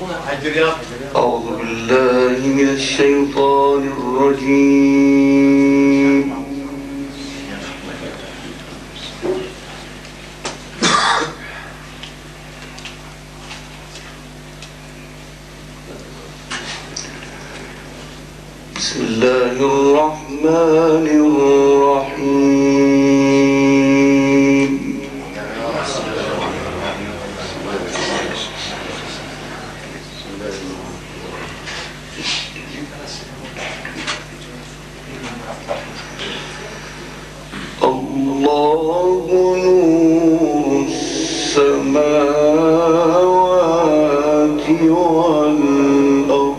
أعوذ بالله من الشيطان الرجيم. بسم الله الرحمن الرحيم. الله نور السماوات والأرض.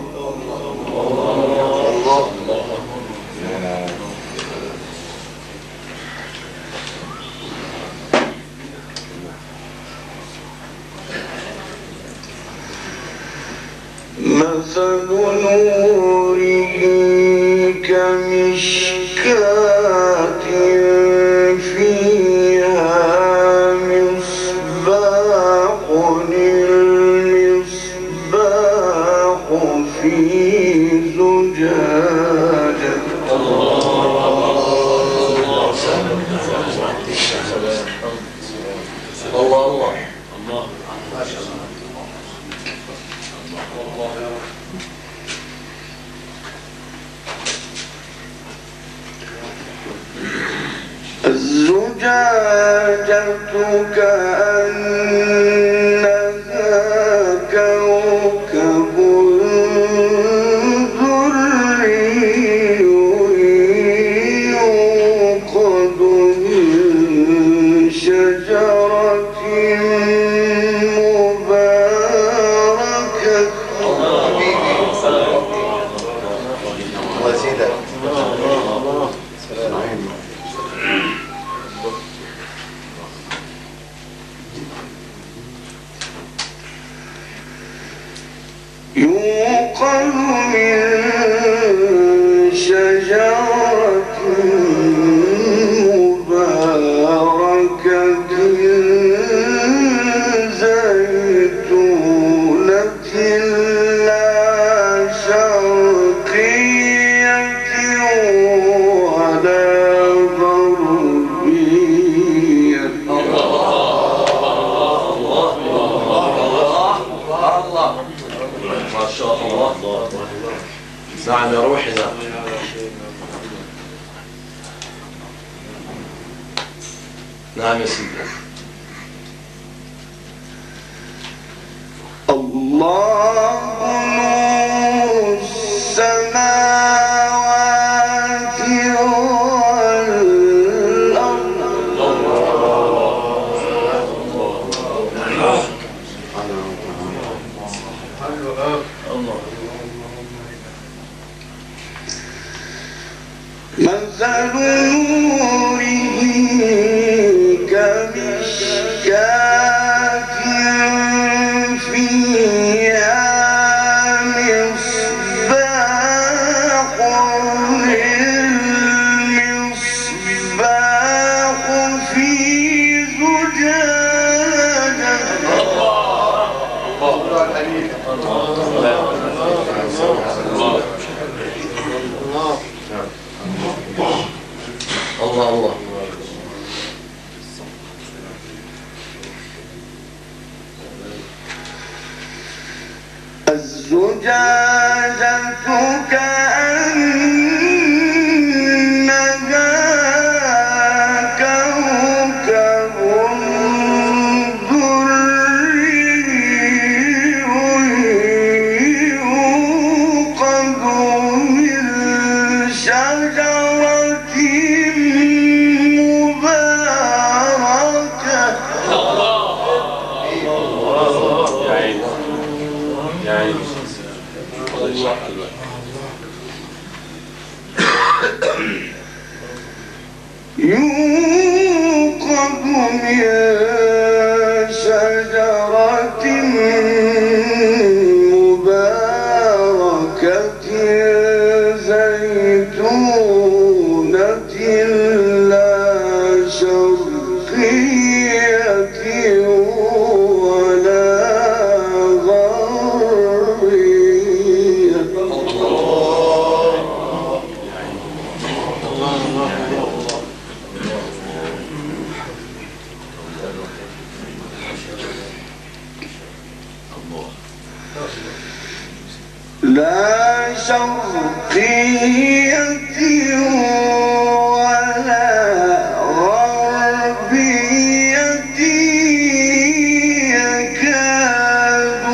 مثل نوره كمشكاة فيها مصباح، المصباح في زجاجة. الله الزجاجة كأنها كوكب دري يوقد من شجرة مباركة. يوقد من شجرة مباركة زيتونة لا شرقية ولا غربية. ما شاء الله. نعم يا روحي. نعم. نعم يا سيدي. الله نور السماوات والأرض. مثل نوره كمشكاة فيها مصباح، المصباح في زجاجة. الله الله. الزجاجة كأنها كوكب دري يوقد من شجرة مباركة. يا عيني. يوقد من شجرة مباركة زيتونة لا شرقية ولا غربية. لا شرقية ولا غربية يكاد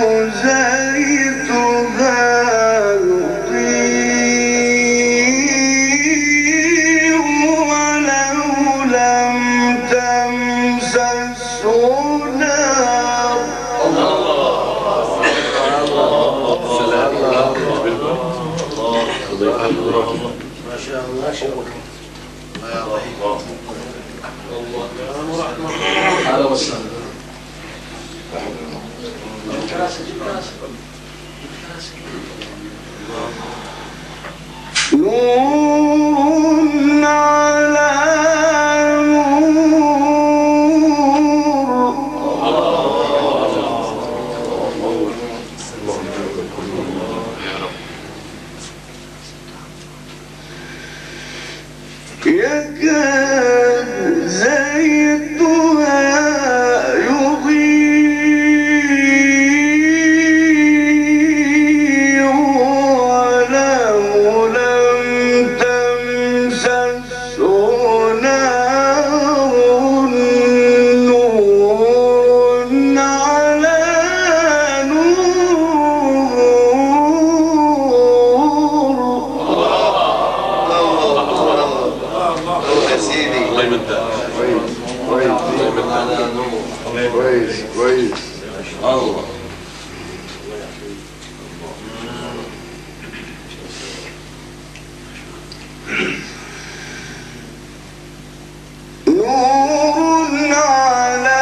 زيتها يضيء ولو لم تمسسه نار. ما شاء الله شوك. هلا وسهلا. نور على يكاد زيتها يضيء ولو لم تمسسه نار. نور على كويس. الله. نور على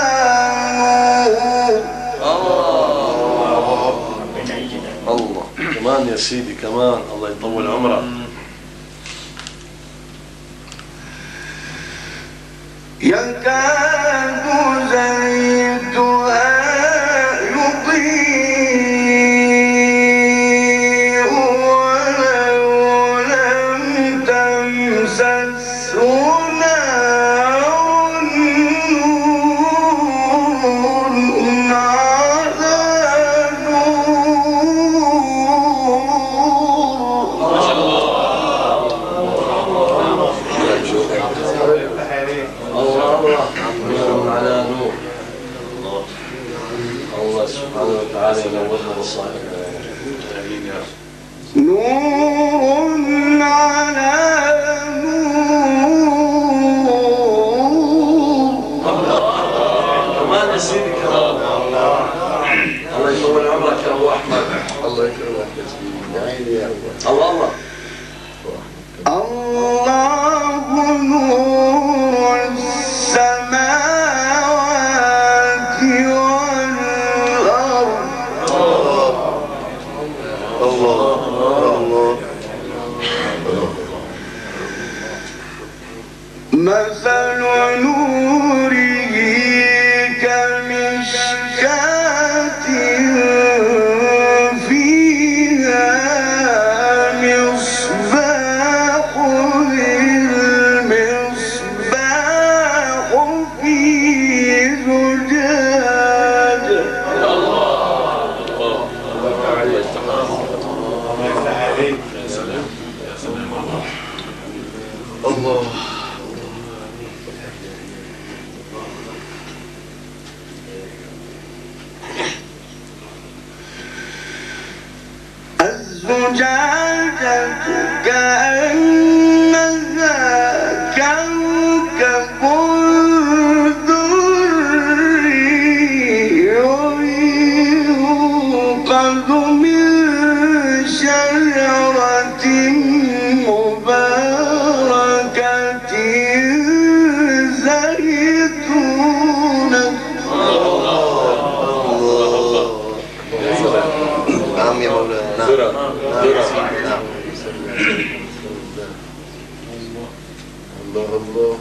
الله كمان يا سيدي كمان. الله يطول عمرك. يكاد زيتها يضيء ولو لم تمسسه نار. نور على نور على نور. الله سبحانه وتعالى ينورنا بالصالح. نور على نور. كمان يا سيدي كمان. الله يطول عمرك يا ابو احمد. الله يكرمك يا سيدي. الله الله نور السماوات والأرض. الله. مثل نوره كمشكاة فيها مصباح. المصباح في زجاجة. الله. الزجاجة كأنها كوكب دري يوقد من شجرة مباركة زيتونة. نعم يا مولانا. نعم. الله.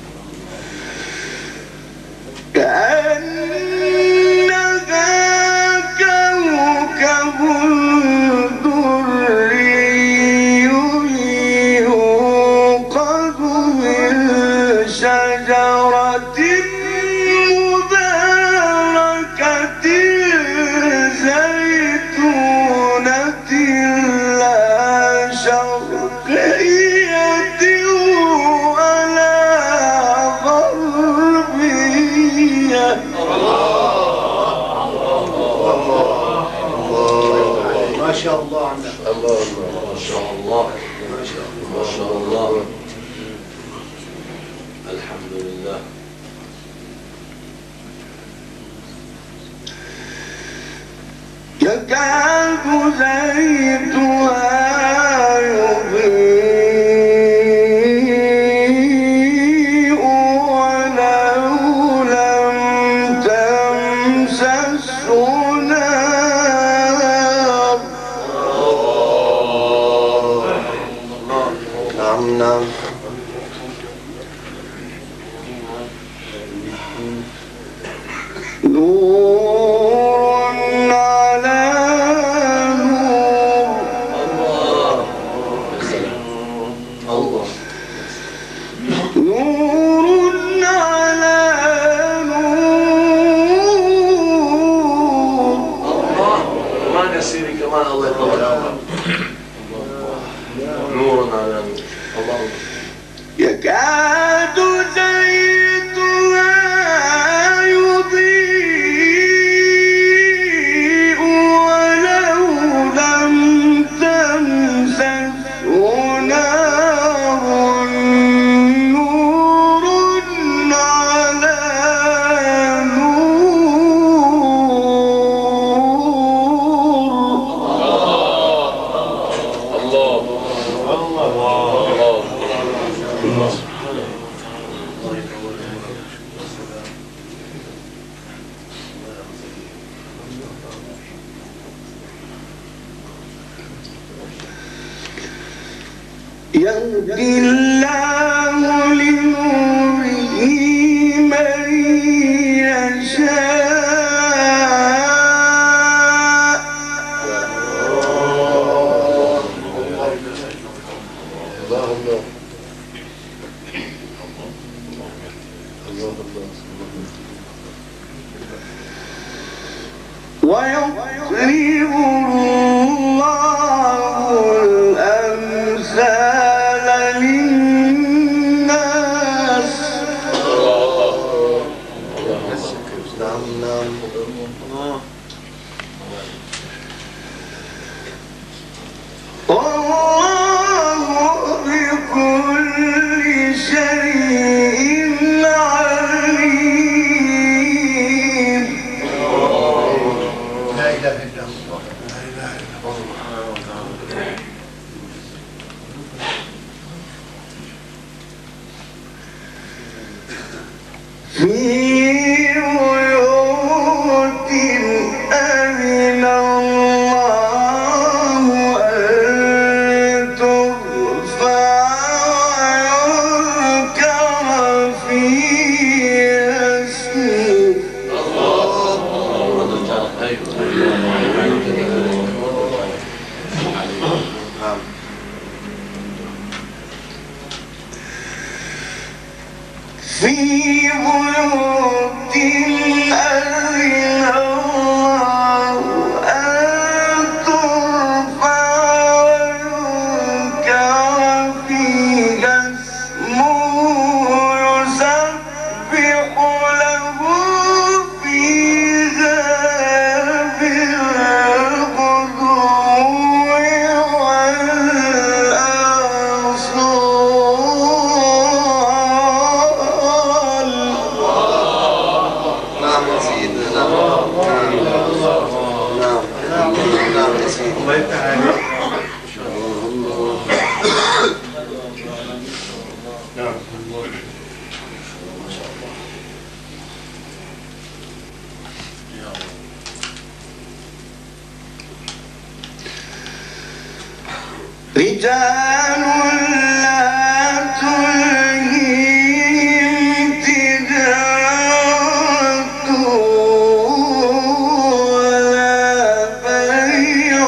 كأنها كوكب دري يوقد من شجرة مباركة شاء الله عنا. الله ما شاء الله ما شاء الله. الحمد لله. يكاد زيتها يضيء ولو لم تمسسه نار. نعم نعم. نور على نور. الله نور على نور. الله كمان يا سيدي كمان. الله يطول عمرك. نور على نور. الله يكاد زيتها يضيء ولو لم تمسسه نار. نور على يهدي الله لنوره من يشاء. ويضرب الله الأمثال للناس. نعم نعم. والله بكل شيء عليم. لا إله إلا الله. في بيوت أذن الله أن ترفع ويذكر فيها اسمه. في بيوت أذن الله أن ترفع ويذكر فيها اسمه يسبح له فيها بالغدو والآصال. نعم يا سيدي. نعم نعم نعم يا سيدي. الله يفتح عليك. نعم. رجال لا تلهيهم تجارة ولا بيع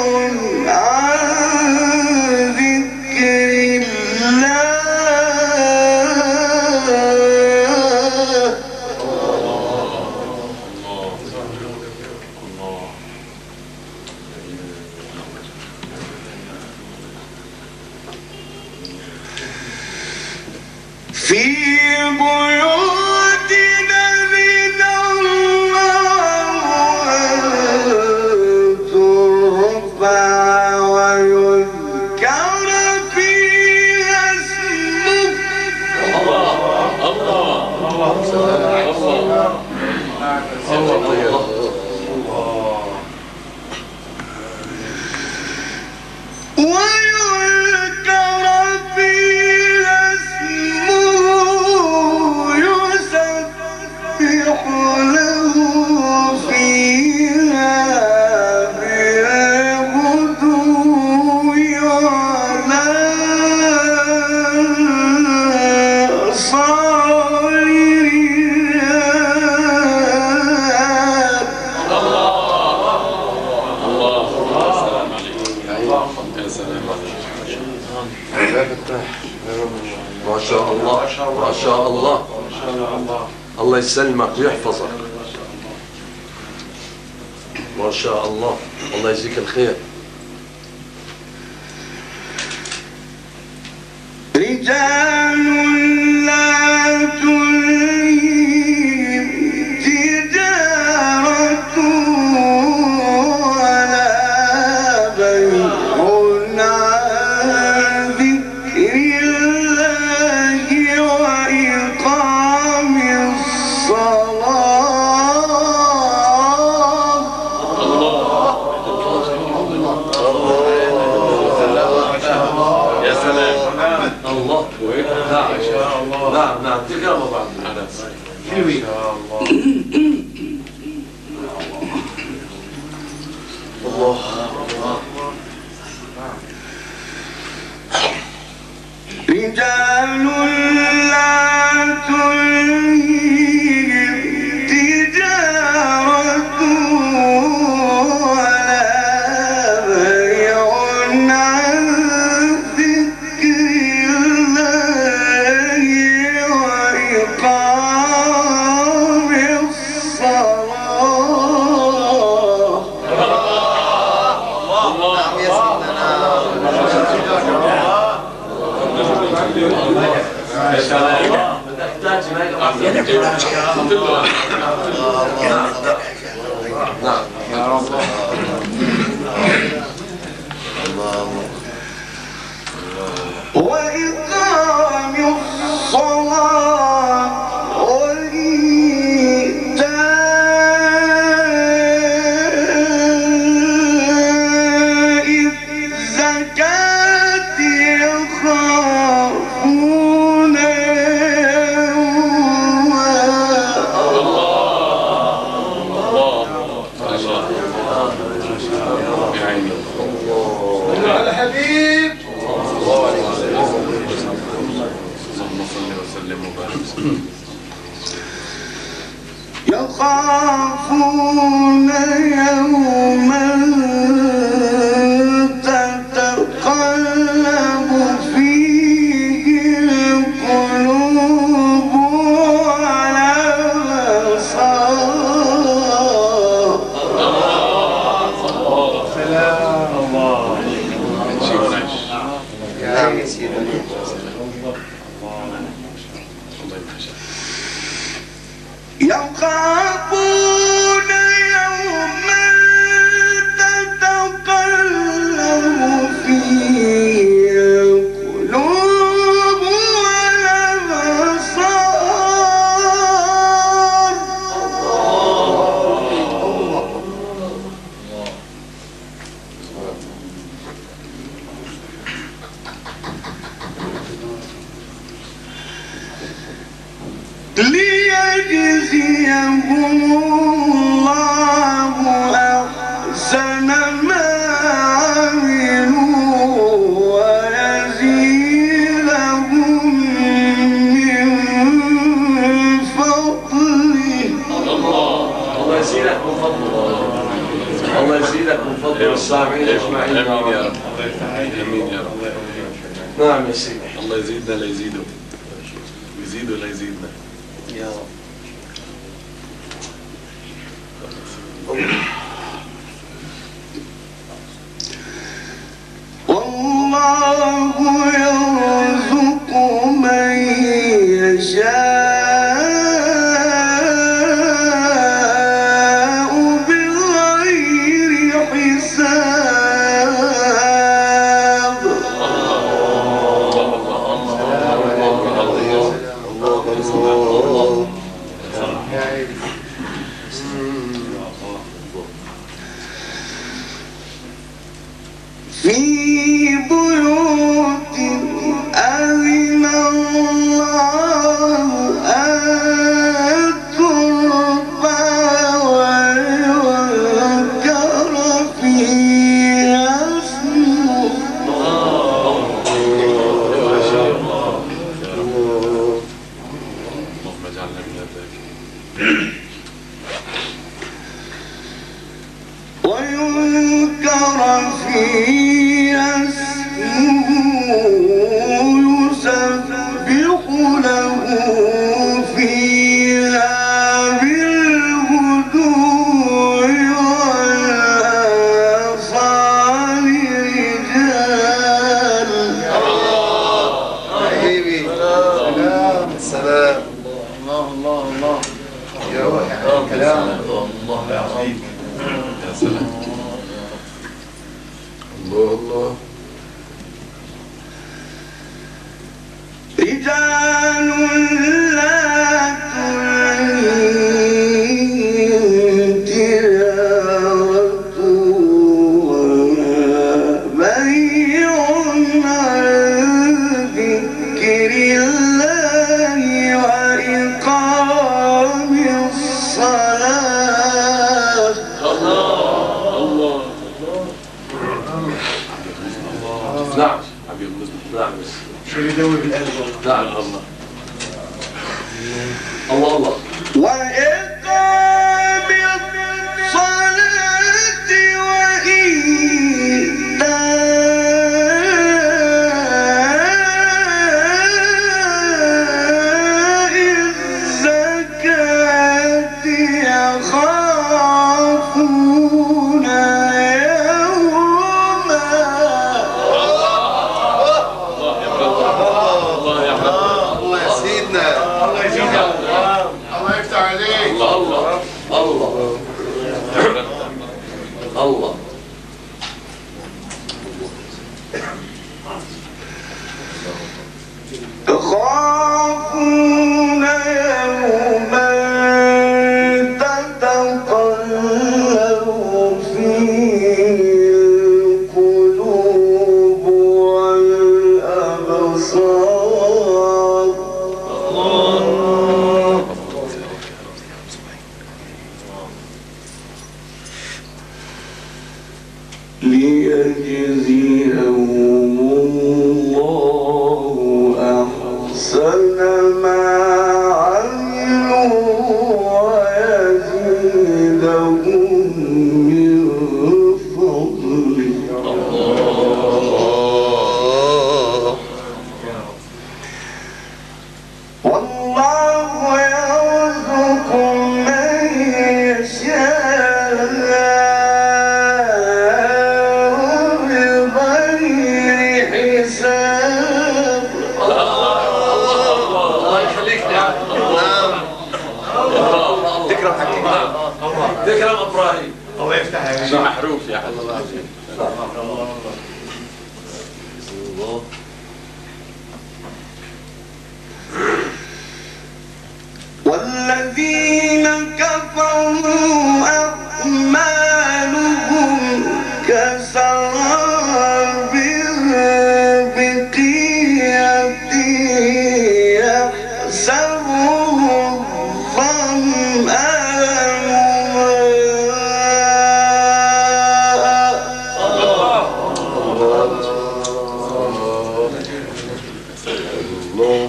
عن ذكر الله. في بيوت أذن الله أن ترفع ما شاء الله. الله يسلمك ويحفظك. ما شاء الله. الله يجزيك الخير. رجال لا تلهيهم تجارة ولا بيع عن ذكر الله وإقام الصلاة. يا سلام. الله. نعم نعم تقرأ بعض الناس. حلوين. الله. رجال لا تلهيهم تجارة ولا بيع عن ذكر الله وإقام الصلاة. نعم يا سيدنا. وإقام الصلاة وإيتاء الزكاة يخافون على حبيب يخافون يوما تتقلب فيه القلوب والأبصار. نعم يا سيدنا. يخافون يوما تتقلب فيه القلوب والأبصار. ليجزيهم الله أحسن ما عملوا ويزيدهم من فضله. الله يزيدك من فضله. الله يزيدك من فضله الصابرين اجمعين. امين يا رب. امين يا رب. نعم يا سيدي. الله يزيدنا لا يزيده ويزيده لا يزيدنا يا رب. والله يرزق من يشاء بغير حساب. في بيوت أذن الله أن ترفع ويذكر فيها اسمه. اللهم اجعلنا من الذاكرين. ويذكر فيها اسمه يسبح له رجال لا تلهيهم تجارة ولا بيع عن ذكر الله وإقام الصلاة. الله. نعم نعم شو يدوي بالقلب والله. نعم الله الله وإقام الصلاة وإيتاء الزكاة يخافون يوما. الله يا رب. الله يا سيدنا. الله يجزيك. الله يفتح عليك. الله الله الله. يخافون يوما تتقلب فيه القلوب والأبصار. ليجزيهم الله أحسن ما عملوا ويزيدهم من فضله. والله يرزق من يشاء بغير حساب. الله يخليك. نعم تكرم حكيم. تكرم ابراهيم. الله يفتح عليك. محروف يا حبيبي. والذين كفروا أعمالهم كسراب بقيعة يحسبه الظمآن الله.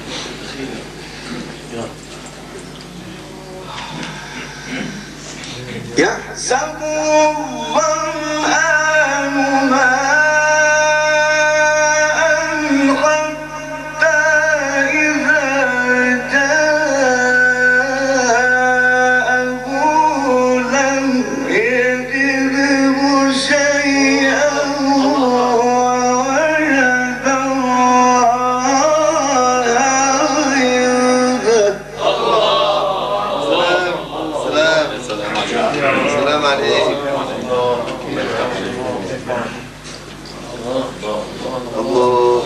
يحسبه الظمآن ماء حتى إذا جاءه لم يجده شيئا ووجد الله عنده. سلام عليك. الله.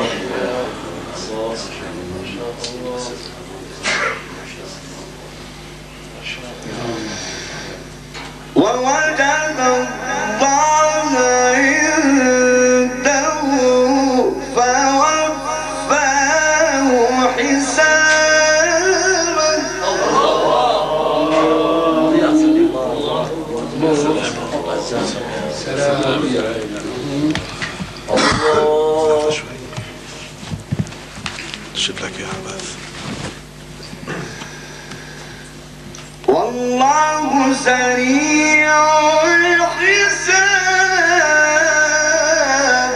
ووجد الله عنده فوفاه حسابه. شوف لك يا عباس. والله سريع الحساب.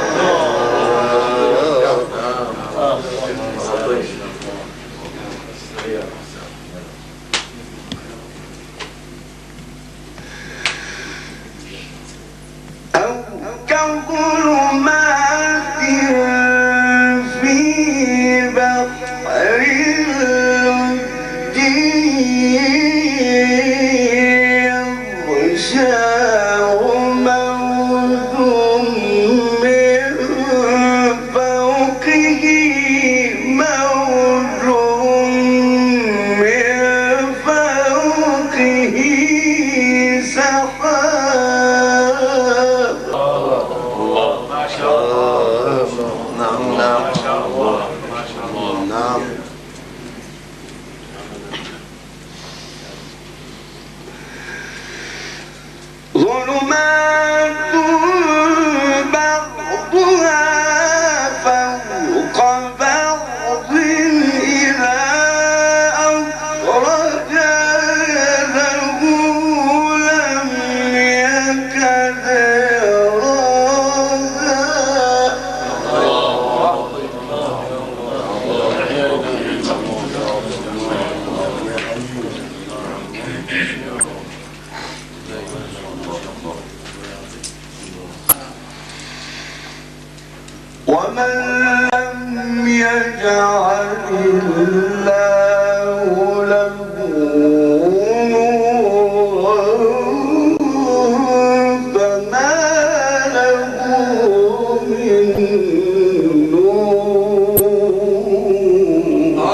أو كظلمات في بحر يغشاه موج ما شاء الله. نعم نعم ما شاء الله. نعم. ظلمات بعضها فوق بعض إذا أخرج يده لم يكد يراها. ومن لم يجعل الله له نورا فما له من نور.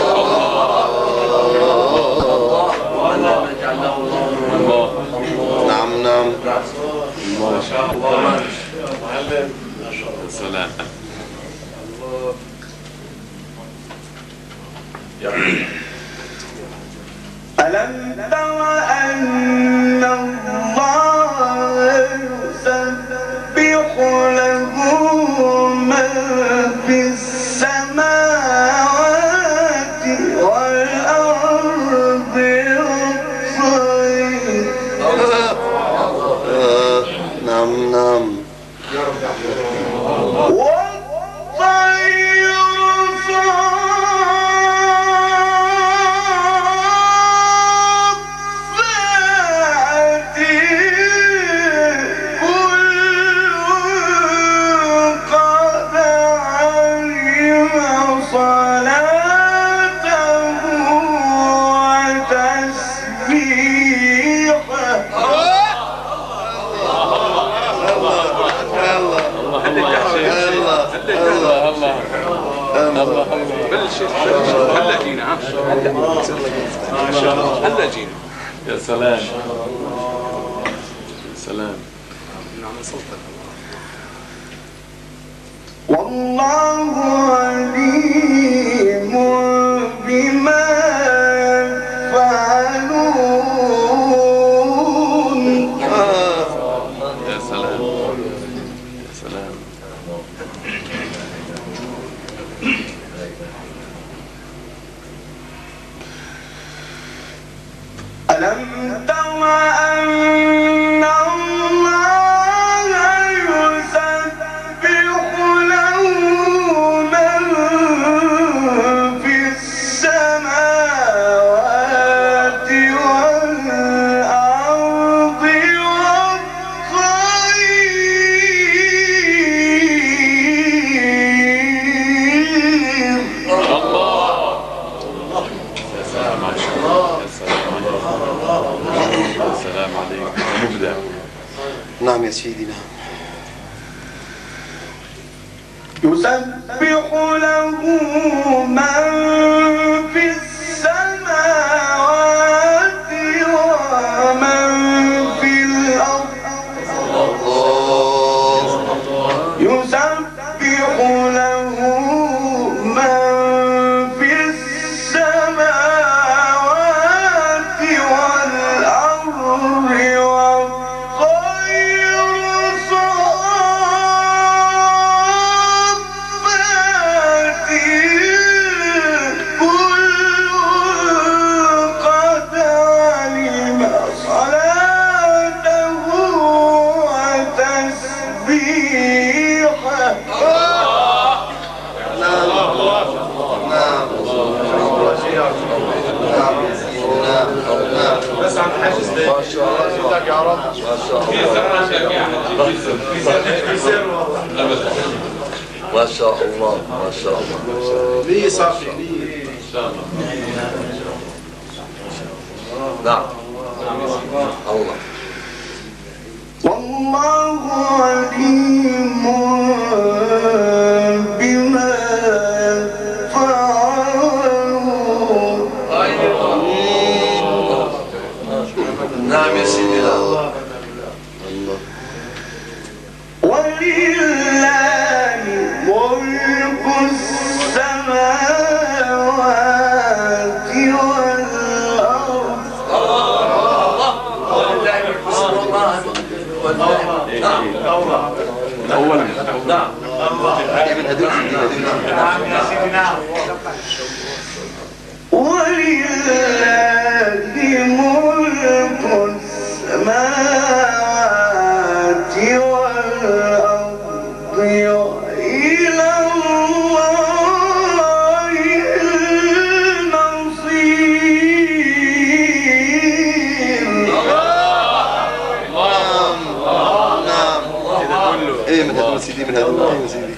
نعم نعم. ما شاء الله. معلم. سلام. ألم تر أن الله يسبح له من في السماوات والأرض والطير نعم نعم. والطير صافات كل قد علم صلاته وتسبيحه. بلش هلا جينا ما شاء الله هلا جينا. يا سلام يا سلام. والله عليم بما يفعلون. يا سلام يا سلام. ألم تر أن الله يسبح له من في السماوات والأرض والطير. السلام عليك. مبدع. نعم يا سيدي نعم. يسبح له من في السماوات ومن في الأرض. يسبح له من في السماوات والأرض والطير صافات كل قد علم صلاته وتسبيحه. بس عم حاجز ما شاء الله. يا رب ما شاء الله. ما شاء الله ما شاء الله. ليه صافي نعم الله. والله عليم بما يفعلون. نعم يا سيدي. الله ولله ملك السماوات والأرض أولا نعم ولله ملك السماوات والأرض وإلى الله المصير. ايه من هذول سيدي من هذول ايه سيدي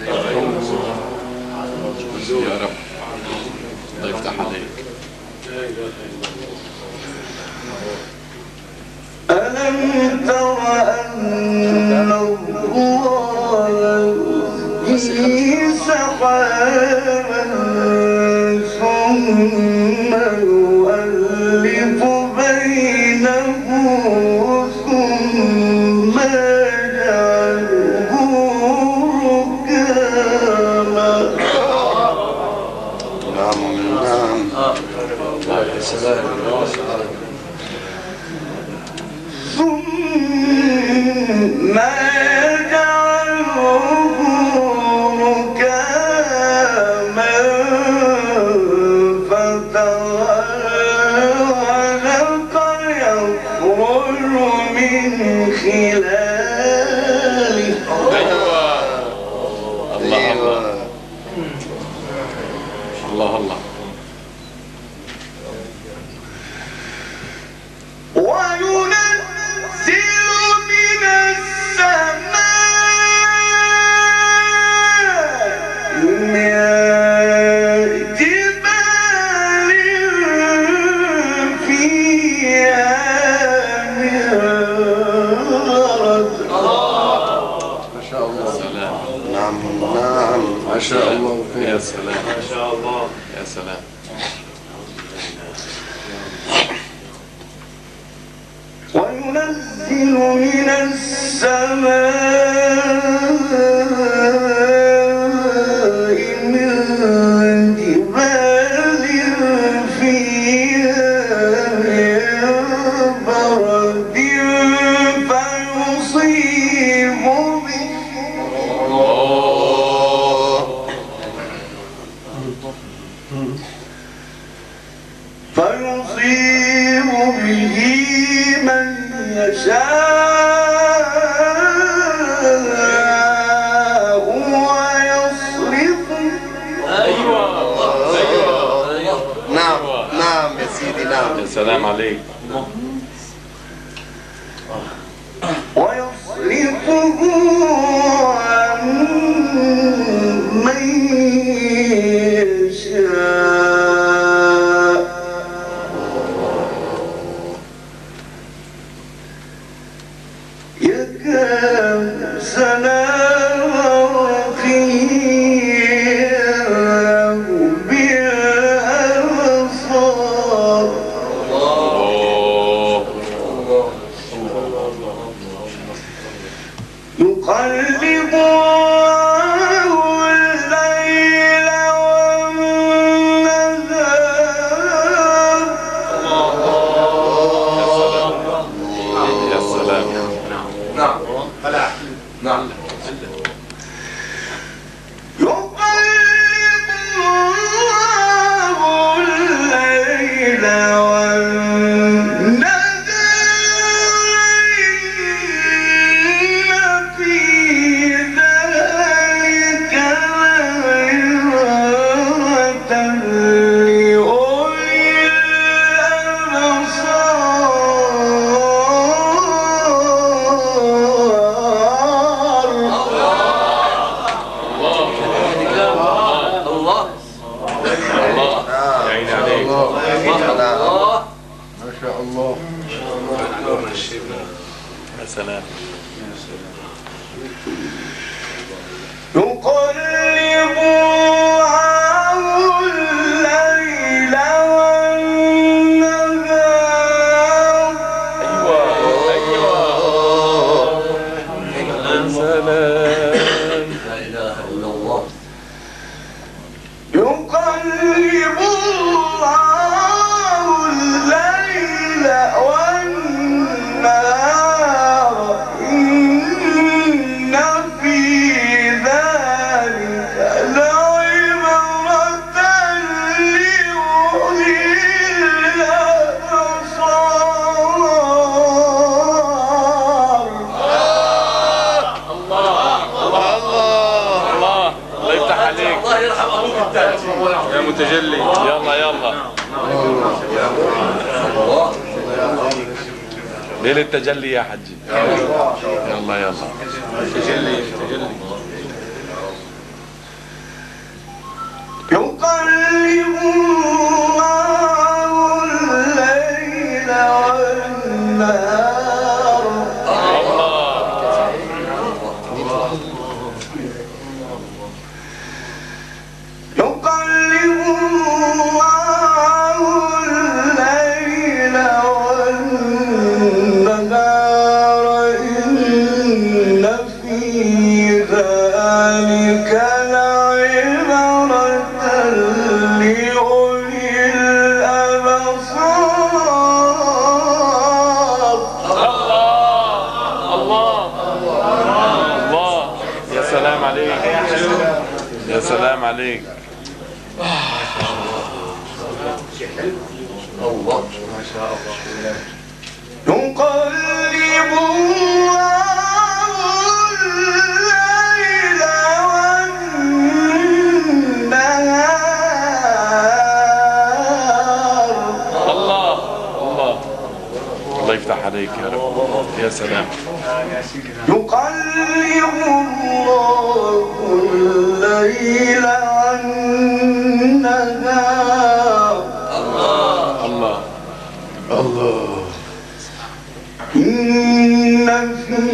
يا رب الله يفتح عليك. ألم تر أن الله يزجي سحابا ثم يؤلف بينه ثم يجعله ركاما. نعم نعم يا سلام ثم يجعله ركاما فترى الودق يخرج من خلاله. الله الله الله وينزل من السماء من جبال فيها من برد. ما شاء الله سلام نعم نعم ما شاء الله يا سلام ما شاء الله يا سلام. وينزل من السماء من جبال فيها من برد فيصيب به من يشاء ويصرفه. نعم نعم يا سيدي نعم يا سلام عليك. ويصرفه عن من يشاء يكاد سنا وقياه بالأبصار. يقلب الله الليل والنهار. يا سلام. نعم نعم يقلب الله الليل والنهار إن في ذلك لعبرة لأولي الأبصار. سلام. لا إله إلا الله. يقلب الله الليل والنهار إن في ذلك لعبرة لأولي الأبصار. الله يفتح عليك. الله يرحم أبوك التالي يا متجلي. يلا يلا ليلة التجلي يا حجي. يلا يلا تجلي تجلي. يقلب الله الليل والنهار. يقلب الله الليل والنهار إن في ذلك لعبرة لأولي الأبصار. الله يا سلام عليك. يا سلام عليك. الله ما شاء الله. يقلب الله الليل والنهار. الله يفتح عليك يا رب. يا سلام. يقلب الله الليل والنهار. الله إن في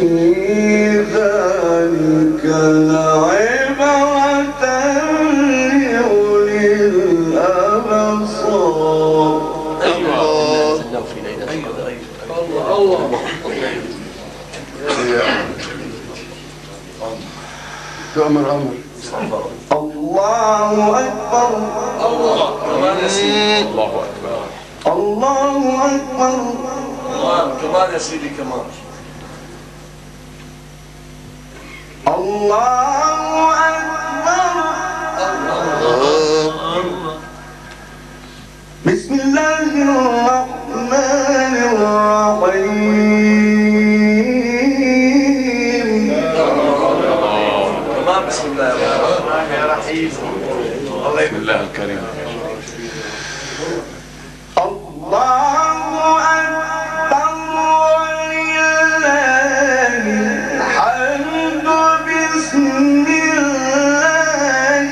ذلك لعبرة لأولي الأبصار. تؤمر أمر. الله أكبر. الله أكبر. الله أكبر. كمان يا سيدي كمان. الله أكبر. بسم الله الرحمن الرحيم. كمان بسم الله الرحمن الرحيم. بسم الله الكريم. الله أكبر ولله الحمد. بسم الله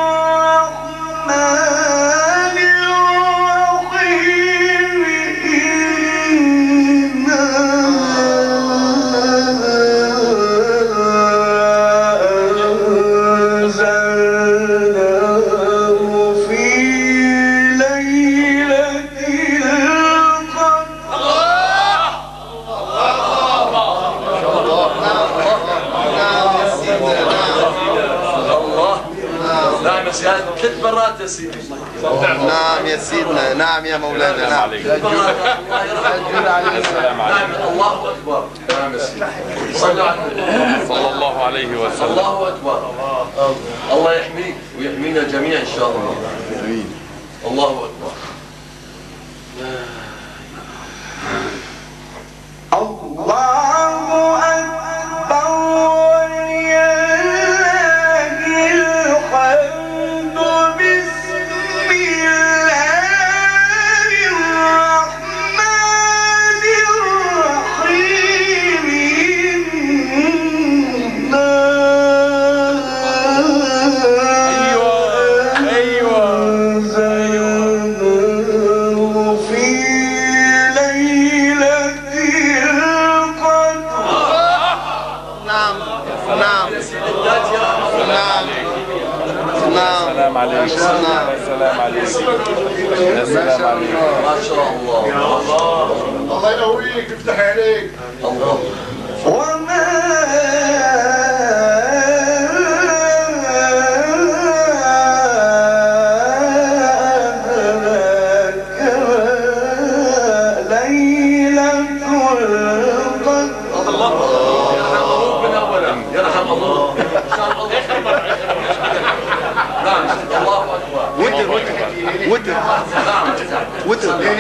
الرحمن الرحيم. إنا أنزلناه في ليلة نعم يا سيدي. 3 مرات يا سيدي. نعم يا سيدنا. نعم يا مولانا. نعم. السلام عليكم. الله أكبر. نعم يا سيدي. صلى الله عليه وسلم. الله أكبر. الله يحميك ويحمينا جميعا إن شاء الله. آمين. الله أكبر. الله أكبر ولله الحمد. بسم الله الرحمن الرحيم. إنا أنزلناه في ليلة السلام عليكم. السلام عليكم. السلام عليكم. ما شاء الله. الله يقويك. يفتح عليك. الله. وما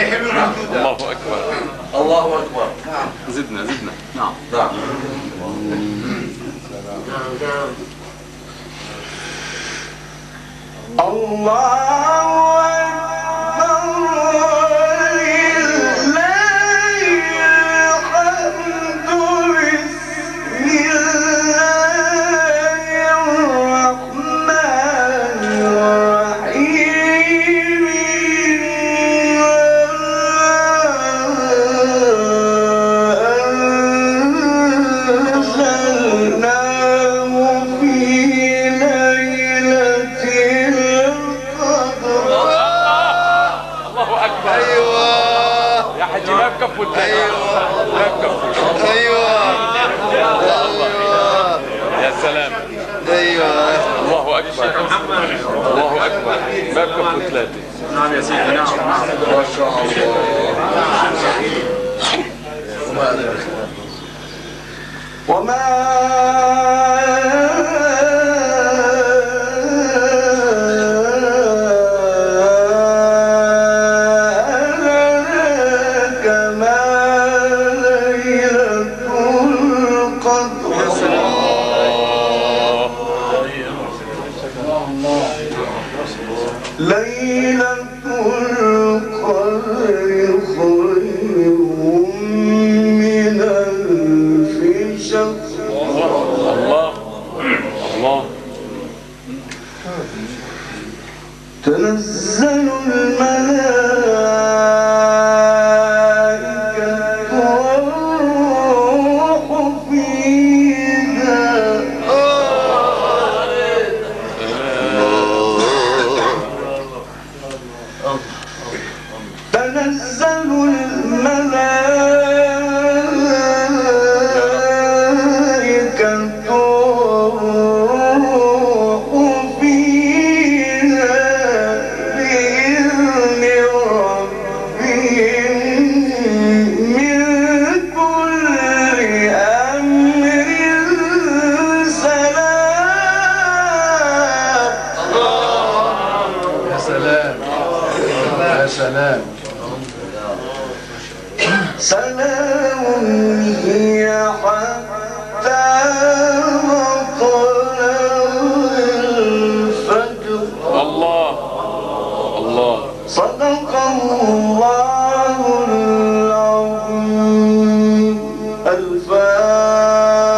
الله أكبر. الله أكبر. زدنا نعم. نعم. الله أكبر ولله الحمد بسم الله الرحمن الرحيم أنزلناه في ليلة القدر. الله أكبر. ايوه يا حجي ما بكفوا الثاني. ما بكفوا. ايوه يا سلام. ايوه الله أكبر. الله أكبر. ما بكفوا ثلاثة. نعم يا سيدي. نعم. ما شاء الله. وما أدراك ما ليلة القدر. ليلة القدر خير من ألف شهر. الله. تنزل الملائكة والروح فيها تنزل الملائكة والروح فيها بإذن ربهم من كل أمر سلام. يا سلام. يا سلام. سلام هي حتى مطلع الفجر. الله. صدق الله. العظيم. الفاتحة.